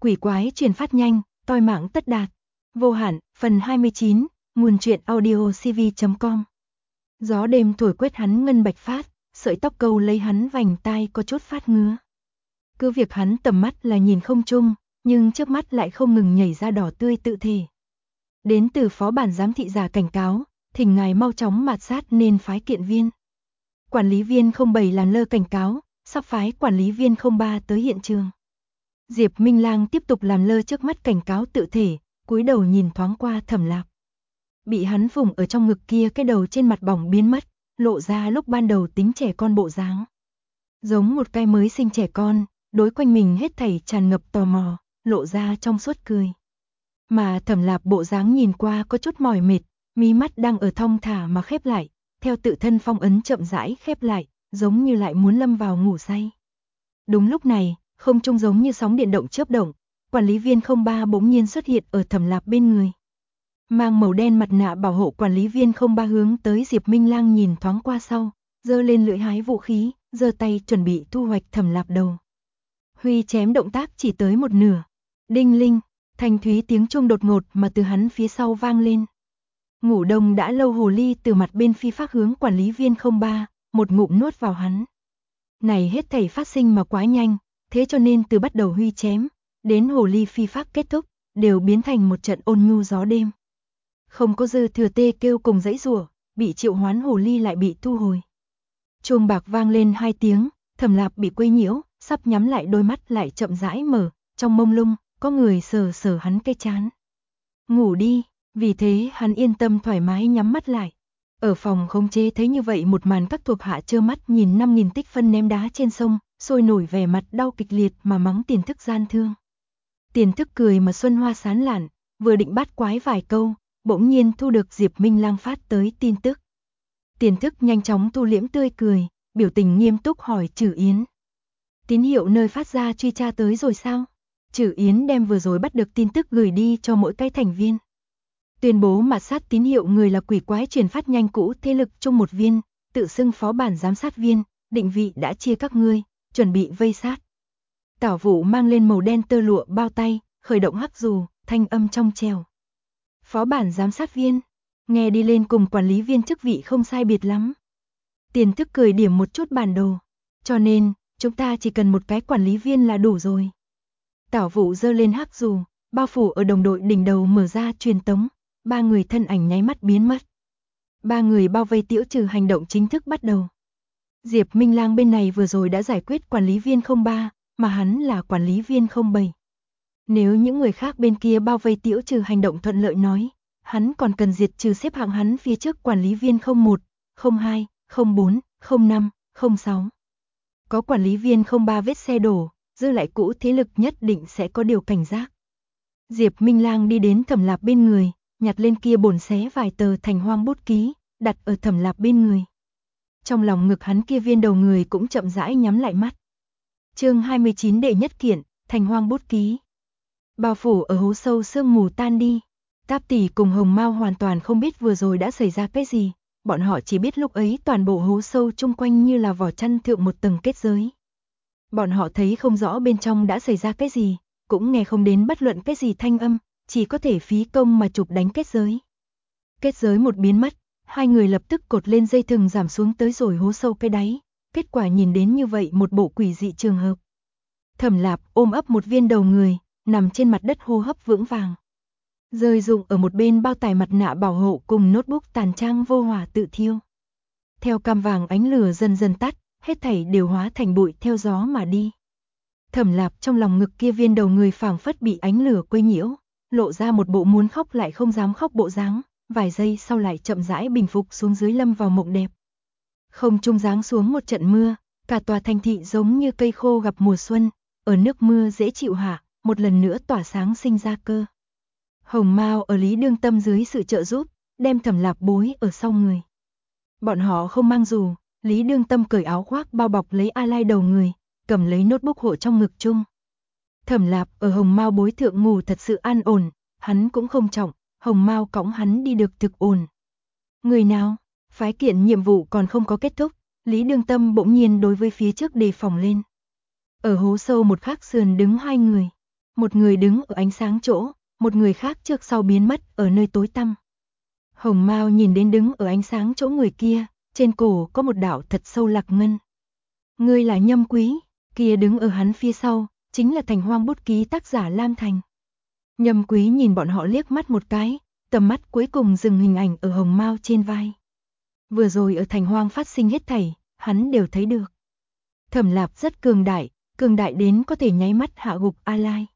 Quỷ quái truyền phát nhanh, toi mạng tất đạt. Vô hạn, phần 29, nguồn truyện audio cv.com. Gió đêm thổi quét hắn ngân bạch phát, sợi tóc câu lấy hắn vành tai có chút phát ngứa. Cứ việc hắn tầm mắt là nhìn không chung, nhưng trước mắt lại không ngừng nhảy ra đỏ tươi tự thể. Đến từ phó bản giám thị giả cảnh cáo, thỉnh ngài mau chóng mạt sát nên phái kiện viên. Quản lý viên 07 làn lơ cảnh cáo, sắp phái quản lý viên 03 tới hiện trường. Diệp Minh Lang tiếp tục làm lơ trước mắt cảnh cáo tự thể, cúi đầu nhìn thoáng qua Thẩm Lạp. Bị hắn phủng ở trong ngực kia, cái đầu trên mặt bỏng biến mất, lộ ra lúc ban đầu tính trẻ con bộ dáng. Giống một cái mới sinh trẻ con, đối quanh mình hết thảy tràn ngập tò mò, lộ ra trong suốt cười. Mà Thẩm Lạp bộ dáng nhìn qua có chút mỏi mệt, mí mắt đang ở thong thả mà khép lại, theo tự thân phong ấn chậm rãi khép lại, giống như lại muốn lâm vào ngủ say. Đúng lúc này, không trung giống như sóng điện động chớp động, quản lý viên 03 bỗng nhiên xuất hiện ở Thẩm Lạp bên người. Mang màu đen mặt nạ bảo hộ, quản lý viên 03 hướng tới Diệp Minh Lang nhìn thoáng qua sau, giơ lên lưỡi hái vũ khí, giơ tay chuẩn bị thu hoạch Thẩm Lạp đầu. Huy chém động tác chỉ tới một nửa. Đinh linh, thanh thúy tiếng chuông đột ngột mà từ hắn phía sau vang lên. Ngủ đông đã lâu hồ ly từ mặt bên phi phát hướng quản lý viên 03, một ngụm nuốt vào hắn. Này hết thảy phát sinh mà quá nhanh, thế cho nên từ bắt đầu Huy chém, đến hồ ly phi pháp kết thúc, đều biến thành một trận ôn nhu gió đêm. Không có dư thừa tê kêu cùng dãy rủa, bị triệu hoán hồ ly lại bị thu hồi. Chuông bạc vang lên 2 tiếng, Thẩm Lạp bị quấy nhiễu, sắp nhắm lại đôi mắt lại chậm rãi mở, trong mông lung, có người sờ sờ hắn cái trán. Ngủ đi, vì thế hắn yên tâm thoải mái nhắm mắt lại. Ở phòng khống chế thấy như vậy một màn, các thuộc hạ trơ mắt nhìn 5.000 tích phân ném đá trên sông, sôi nổi vẻ mặt đau kịch liệt mà mắng Tiền Thức gian thương. Tiền Thức cười mà xuân hoa sán lạn, vừa định bắt quái vài câu, bỗng nhiên thu được Diệp Minh Lang phát tới tin tức. Tiền Thức nhanh chóng thu liễm tươi cười, biểu tình nghiêm túc hỏi Trử Yến. Tín hiệu nơi phát ra truy tra tới rồi sao? Trử Yến đem vừa rồi bắt được tin tức gửi đi cho mỗi cái thành viên. Tuyên bố mạt sát tín hiệu người là quỷ quái truyền phát nhanh cũ thế lực chung một viên, tự xưng phó bản giám sát viên, định vị đã chia các ngươi, chuẩn bị vây sát. Tảo Vũ mang lên màu đen tơ lụa bao tay, khởi động hắc dù, thanh âm trong trèo. Phó bản giám sát viên, nghe đi lên cùng quản lý viên chức vị không sai biệt lắm. Tiền Thức cười điểm một chút bản đồ, cho nên, chúng ta chỉ cần một cái quản lý viên là đủ rồi. Tảo Vũ giơ lên hắc dù, bao phủ ở đồng đội đỉnh đầu mở ra truyền tống, 3 người thân ảnh nháy mắt biến mất. 3 người bao vây Tiễu Trừ hành động chính thức bắt đầu. Diệp Minh Lang bên này vừa rồi đã giải quyết quản lý viên 03, mà hắn là quản lý viên 07. Nếu những người khác bên kia bao vây Tiễu Trừ hành động thuận lợi nói, hắn còn cần diệt trừ xếp hạng hắn phía trước quản lý viên 01, 02, 04, 05, 06. Có quản lý viên 03 vết xe đổ, dư lại cũ thế lực nhất định sẽ có điều cảnh giác. Diệp Minh Lang đi đến Thẩm Lạp bên người, nhặt lên kia bổn xé vài tờ thành hoang bút ký, đặt ở Thẩm Lạp bên người. Trong lòng ngực hắn kia viên đầu người cũng chậm rãi nhắm lại mắt. Chương 29 đệ nhất kiện, thành hoang bút ký. Bao phủ ở hố sâu sương mù tan đi. Táp Tỷ cùng Hồng Mao hoàn toàn không biết vừa rồi đã xảy ra cái gì, bọn họ chỉ biết lúc ấy toàn bộ hố sâu chung quanh như là vỏ chăn thượng một tầng kết giới. Bọn họ thấy không rõ bên trong đã xảy ra cái gì, cũng nghe không đến bất luận cái gì thanh âm, chỉ có thể phí công mà chụp đánh kết giới. Kết giới một biến mất, hai người lập tức cột lên dây thừng giảm xuống tới rồi hố sâu cái đáy, kết quả nhìn đến như vậy một bộ quỷ dị trường hợp. Thẩm Lạp ôm ấp một viên đầu người, nằm trên mặt đất hô hấp vững vàng. Rơi rụng ở một bên bao tải mặt nạ bảo hộ cùng notebook tàn trang vô hỏa tự thiêu. Theo cam vàng ánh lửa dần dần tắt, hết thảy đều hóa thành bụi theo gió mà đi. Thẩm Lạp trong lòng ngực kia viên đầu người phảng phất bị ánh lửa quấy nhiễu, lộ ra một bộ muốn khóc lại không dám khóc bộ dáng, vài giây sau lại chậm rãi bình phục xuống dưới lâm vào mộng đẹp. Không trung giáng xuống một trận mưa, cả tòa thành thị giống như cây khô gặp mùa xuân, ở nước mưa dễ chịu hạ, một lần nữa tỏa sáng sinh ra cơ. Hồng Mao ở Lý Đương Tâm dưới sự trợ giúp, đem Thẩm Lạp bối ở sau người. Bọn họ không mang dù, Lý Đương Tâm cởi áo khoác bao bọc lấy A Lai đầu người, cầm lấy notebook hộ trong ngực chung. Thẩm Lạp ở Hồng Mao bối thượng ngủ thật sự an ổn, hắn cũng không trọng, Hồng Mao cõng hắn đi được thực ổn. Người nào? Phái kiện nhiệm vụ còn không có kết thúc, Lý Đương Tâm bỗng nhiên đối với phía trước đề phòng lên. Ở hố sâu một khắc sườn đứng 2 người. Một người đứng ở ánh sáng chỗ, một người khác trước sau biến mất ở nơi tối tăm. Hồng Mao nhìn đến đứng ở ánh sáng chỗ người kia, trên cổ có một đạo thật sâu lạc ngân. Ngươi là Nhâm Quý, kia đứng ở hắn phía sau, chính là Thành Hoang bút ký tác giả Lam Thành. Nhâm Quý nhìn bọn họ liếc mắt một cái, tầm mắt cuối cùng dừng hình ảnh ở Hồng Mao trên vai. Vừa rồi ở Thành Hoang phát sinh hết thảy, hắn đều thấy được. Thẩm Lạp rất cường đại đến có thể nháy mắt hạ gục A Lai.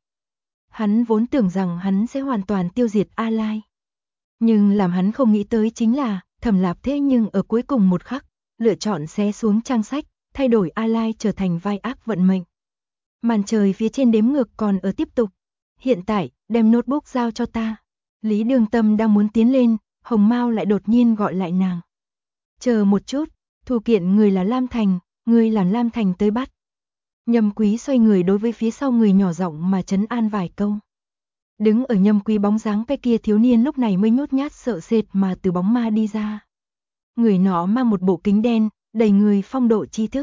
Hắn vốn tưởng rằng hắn sẽ hoàn toàn tiêu diệt A Lai. Nhưng làm hắn không nghĩ tới chính là, Thẩm Lạp thế nhưng ở cuối cùng một khắc, lựa chọn xé xuống trang sách, thay đổi A Lai trở thành vai ác vận mệnh. Màn trời phía trên đếm ngược còn ở tiếp tục. Hiện tại, đem notebook giao cho ta. Lý Đường Tâm đang muốn tiến lên, Hồng Mao lại đột nhiên gọi lại nàng. Chờ một chút, thủ kiện người là Lam Thành, người làm Lam Thành tới bắt. Nhâm Quý xoay người đối với phía sau người nhỏ giọng mà trấn an vài câu. Đứng ở Nhâm Quý bóng dáng cái kia thiếu niên lúc này mới nhút nhát sợ sệt mà từ bóng ma đi ra. Người nọ mang một bộ kính đen, đầy người phong độ tri thức.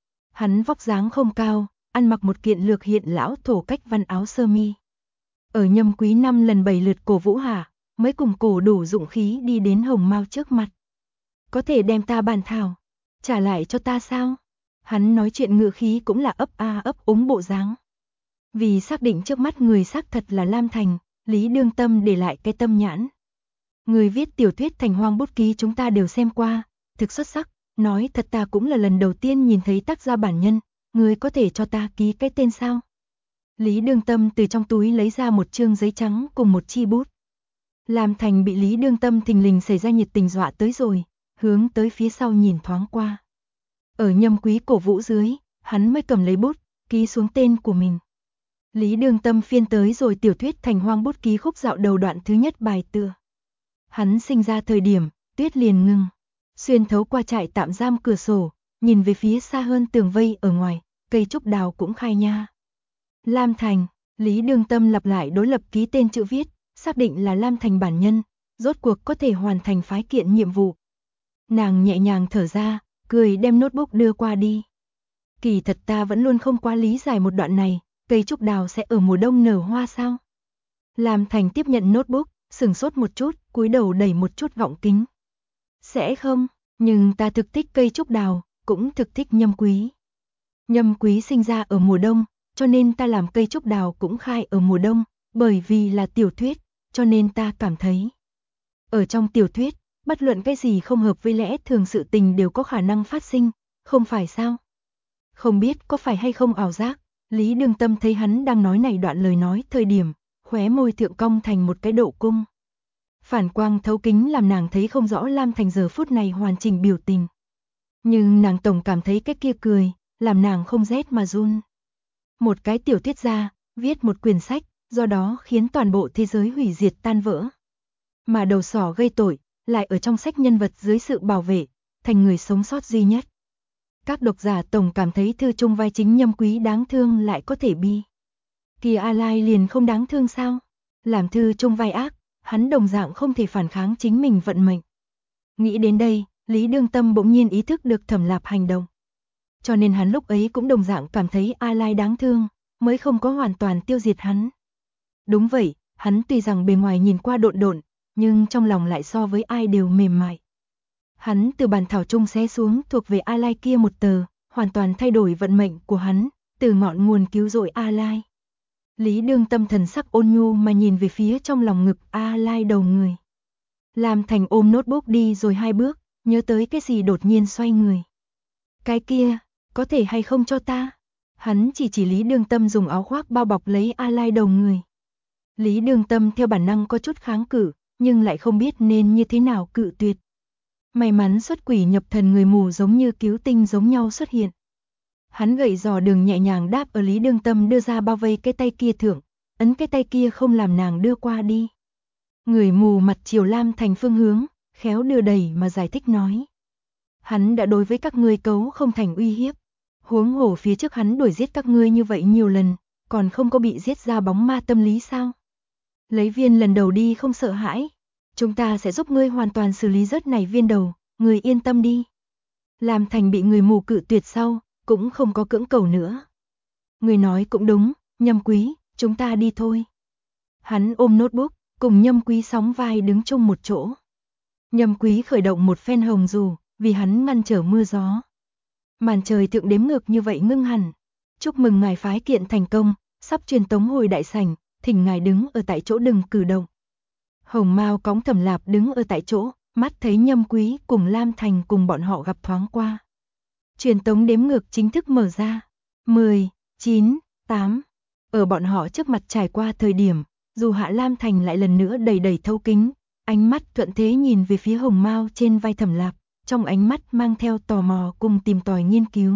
Hắn vóc dáng không cao, ăn mặc một kiện lược hiện lão thổ cách văn áo sơ mi. Ở Nhâm Quý 5 lần 7 lượt cổ vũ hạ, mới cùng cổ đủ dụng khí đi đến Hồng Mao trước mặt. Có thể đem ta bản thảo, trả lại cho ta sao? Hắn nói chuyện ngữ khí cũng là ấp a ấp úng bộ dáng. Vì xác định trước mắt người xác thật là Lam Thành, Lý Đương Tâm để lại cái tâm nhãn. Người viết tiểu thuyết Thành Hoang bút ký chúng ta đều xem qua, thực xuất sắc, nói thật ta cũng là lần đầu tiên nhìn thấy tác gia bản nhân, người có thể cho ta ký cái tên sao? Lý Đương Tâm từ trong túi lấy ra một chương giấy trắng cùng một chi bút. Lam Thành bị Lý Đương Tâm thình lình xảy ra nhiệt tình dọa tới rồi, hướng tới phía sau nhìn thoáng qua. Ở Nhâm Quý cổ vũ dưới, hắn mới cầm lấy bút, ký xuống tên của mình. Lý Đương Tâm phiên tới rồi tiểu thuyết Thành Hoang bút ký khúc dạo đầu đoạn thứ nhất bài tựa. Hắn sinh ra thời điểm, tuyết liền ngừng, xuyên thấu qua trại tạm giam cửa sổ, nhìn về phía xa hơn tường vây ở ngoài, cây trúc đào cũng khai nha. Lam Thành, Lý Đương Tâm lặp lại đối lập ký tên chữ viết, xác định là Lam Thành bản nhân, rốt cuộc có thể hoàn thành phái kiện nhiệm vụ. Nàng nhẹ nhàng thở ra, cười đem notebook đưa qua đi. Kỳ thật ta vẫn luôn không quá lý giải một đoạn này, cây trúc đào sẽ ở mùa đông nở hoa sao? Lam Thành tiếp nhận notebook, sửng sốt một chút, cúi đầu đẩy một chút gọng kính. Sẽ không, nhưng ta thực thích cây trúc đào, cũng thực thích Nhâm Quý. Nhâm Quý sinh ra ở mùa đông, cho nên ta làm cây trúc đào cũng khai ở mùa đông, bởi vì là tiểu thuyết, cho nên ta cảm thấy. Ở trong tiểu thuyết, bất luận cái gì không hợp với lẽ thường sự tình đều có khả năng phát sinh, không phải sao? Không biết có phải hay không ảo giác, Lý Đương Tâm thấy hắn đang nói này đoạn lời nói thời điểm, khóe môi thượng cong thành một cái độ cung. Phản quang thấu kính làm nàng thấy không rõ Lam Thành giờ phút này hoàn chỉnh biểu tình. Nhưng nàng tổng cảm thấy cái kia cười, làm nàng không rét mà run. Một cái tiểu thuyết gia, viết một quyển sách, do đó khiến toàn bộ thế giới hủy diệt tan vỡ. Mà đầu sỏ gây tội, lại ở trong sách nhân vật dưới sự bảo vệ, thành người sống sót duy nhất. Các độc giả tổng cảm thấy thư chung vai chính Nhâm Quý đáng thương lại có thể bi. Kia A Lai liền không đáng thương sao? Làm thư chung vai ác, hắn đồng dạng không thể phản kháng chính mình vận mệnh. Nghĩ đến đây, Lý Đương Tâm bỗng nhiên ý thức được Thẩm Lạp hành động. Cho nên hắn lúc ấy cũng đồng dạng cảm thấy A Lai đáng thương, mới không có hoàn toàn tiêu diệt hắn. Đúng vậy, hắn tuy rằng bề ngoài nhìn qua độn độn, nhưng trong lòng lại so với ai đều mềm mại. Hắn từ bàn thảo chung xé xuống thuộc về A Lai kia một tờ, hoàn toàn thay đổi vận mệnh của hắn, từ ngọn nguồn cứu rỗi A Lai. Lý Đương Tâm thần sắc ôn nhu mà nhìn về phía trong lòng ngực A Lai đầu người. Lam Thành ôm notebook đi rồi 2 bước, nhớ tới cái gì đột nhiên xoay người. Cái kia, có thể hay không cho ta? Hắn chỉ Lý Đương Tâm dùng áo khoác bao bọc lấy A Lai đầu người. Lý Đương Tâm theo bản năng có chút kháng cự, nhưng lại không biết nên như thế nào cự tuyệt. May mắn xuất quỷ nhập thần người mù giống như cứu tinh giống nhau xuất hiện. Hắn gậy giò đường nhẹ nhàng đáp ở Lý Đương Tâm đưa ra bao vây cái tay kia thượng, ấn cái tay kia không làm nàng đưa qua đi. Người mù mặt chiều Lam Thành phương hướng, khéo đưa đẩy mà giải thích nói. Hắn đã đối với các ngươi cấu không thành uy hiếp. Huống hồ phía trước hắn đuổi giết các ngươi như vậy nhiều lần, còn không có bị giết ra bóng ma tâm lý sao? Lấy viên lần đầu đi không sợ hãi. Chúng ta sẽ giúp ngươi hoàn toàn xử lý rớt này viên đầu, ngươi yên tâm đi. Lam Thành bị người mù cự tuyệt sau, cũng không có cưỡng cầu nữa. Người nói cũng đúng, Nhâm Quý, chúng ta đi thôi. Hắn ôm notebook, cùng Nhâm Quý sóng vai đứng chung một chỗ. Nhâm Quý khởi động một phen hồng dù, vì hắn ngăn trở mưa gió. Màn trời thượng đếm ngược như vậy ngưng hẳn. Chúc mừng ngài phái kiện thành công, sắp truyền tống hồi đại sảnh, thỉnh ngài đứng ở tại chỗ đừng cử động. Hồng Mao cõng Thẩm Lạp đứng ở tại chỗ, mắt thấy Nhâm Quý cùng Lam Thành cùng bọn họ gặp thoáng qua. Truyền tống đếm ngược chính thức mở ra. 10, 9, 8. Ở bọn họ trước mặt trải qua thời điểm, dù Hạ Lam Thành lại lần nữa đầy đầy thấu kính, ánh mắt thuận thế nhìn về phía Hồng Mao trên vai Thẩm Lạp, trong ánh mắt mang theo tò mò cùng tìm tòi nghiên cứu.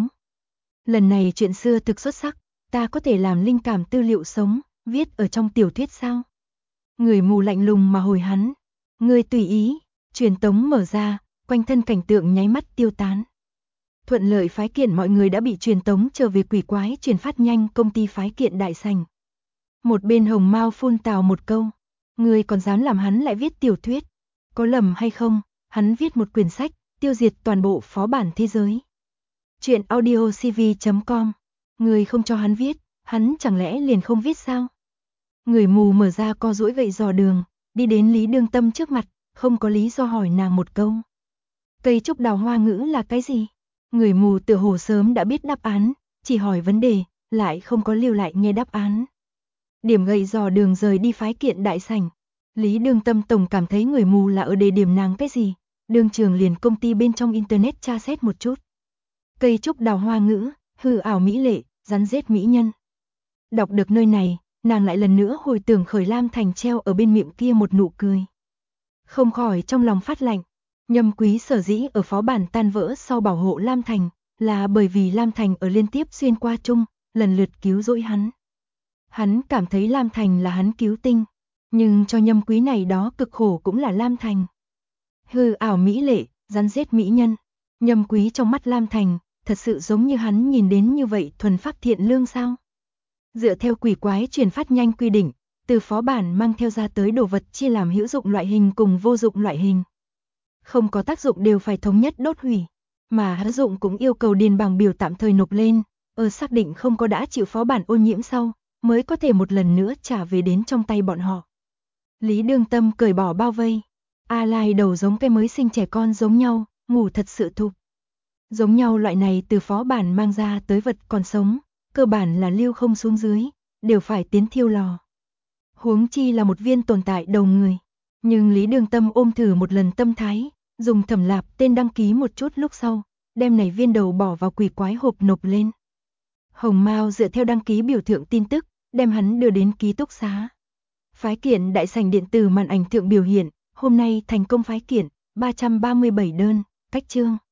Lần này chuyện xưa thực xuất sắc, ta có thể làm linh cảm tư liệu sống, viết ở trong tiểu thuyết sao? Người mù lạnh lùng mà hồi hắn. Người tùy ý, truyền tống mở ra, quanh thân cảnh tượng nháy mắt tiêu tán. Thuận lợi phái kiện mọi người đã bị truyền tống trở về quỷ quái truyền phát nhanh công ty phái kiện đại sảnh. Một bên Hồng Mao phun tào một câu. Người còn dám làm hắn lại viết tiểu thuyết. Có lầm hay không, hắn viết một quyển sách, tiêu diệt toàn bộ phó bản thế giới. Chuyện audiocv.com. Người không cho hắn viết, hắn chẳng lẽ liền không viết sao? Người mù mở ra co duỗi gậy dò đường, đi đến Lý Đương Tâm trước mặt, không có lý do hỏi nàng một câu. Cây trúc đào hoa ngữ là cái gì? Người mù tựa hồ sớm đã biết đáp án, chỉ hỏi vấn đề, lại không có lưu lại nghe đáp án. Điểm gậy dò đường rời đi phái kiện đại sảnh. Lý Đương Tâm tổng cảm thấy người mù là ở đề điểm nàng cái gì, đương trường liền công ty bên trong internet tra xét một chút. Cây trúc đào hoa ngữ, hư ảo mỹ lệ, rắn rết mỹ nhân. Đọc được nơi này, nàng lại lần nữa hồi tưởng khởi Lam Thành treo ở bên miệng kia một nụ cười. Không khỏi trong lòng phát lạnh. Nhâm Quý sở dĩ ở phó bản tan vỡ sau bảo hộ Lam Thành, là bởi vì Lam Thành ở liên tiếp xuyên qua chung, lần lượt cứu rỗi hắn. Hắn cảm thấy Lam Thành là hắn cứu tinh, nhưng cho Nhâm Quý này đó cực khổ cũng là Lam Thành. Hư ảo mỹ lệ, rắn rết mỹ nhân. Nhâm Quý trong mắt Lam Thành, thật sự giống như hắn nhìn đến như vậy thuần phác thiện lương sao? Dựa theo quỷ quái truyền phát nhanh quy định, từ phó bản mang theo ra tới đồ vật chia làm hữu dụng loại hình cùng vô dụng loại hình. Không có tác dụng đều phải thống nhất đốt hủy, mà hữu dụng cũng yêu cầu điền bảng biểu tạm thời nộp lên, ở xác định không có đã chịu phó bản ô nhiễm sau, mới có thể một lần nữa trả về đến trong tay bọn họ. Lý Đương Tâm cởi bỏ bao vây, A Lai đầu giống cái mới sinh trẻ con giống nhau, ngủ thật sự thục. Giống nhau loại này từ phó bản mang ra tới vật còn sống, cơ bản là lưu không xuống dưới, đều phải tiến thiêu lò. Huống chi là một viên tồn tại đầu người. Nhưng Lý Đương Tâm ôm thử một lần tâm thái, dùng Thẩm Lạp tên đăng ký một chút lúc sau, đem này viên đầu bỏ vào quỷ quái hộp nộp lên. Hồng Mao dựa theo đăng ký biểu thượng tin tức, đem hắn đưa đến ký túc xá. Phái kiện đại sảnh điện tử màn ảnh thượng biểu hiện, hôm nay thành công phái kiện, 337 đơn, cách chương.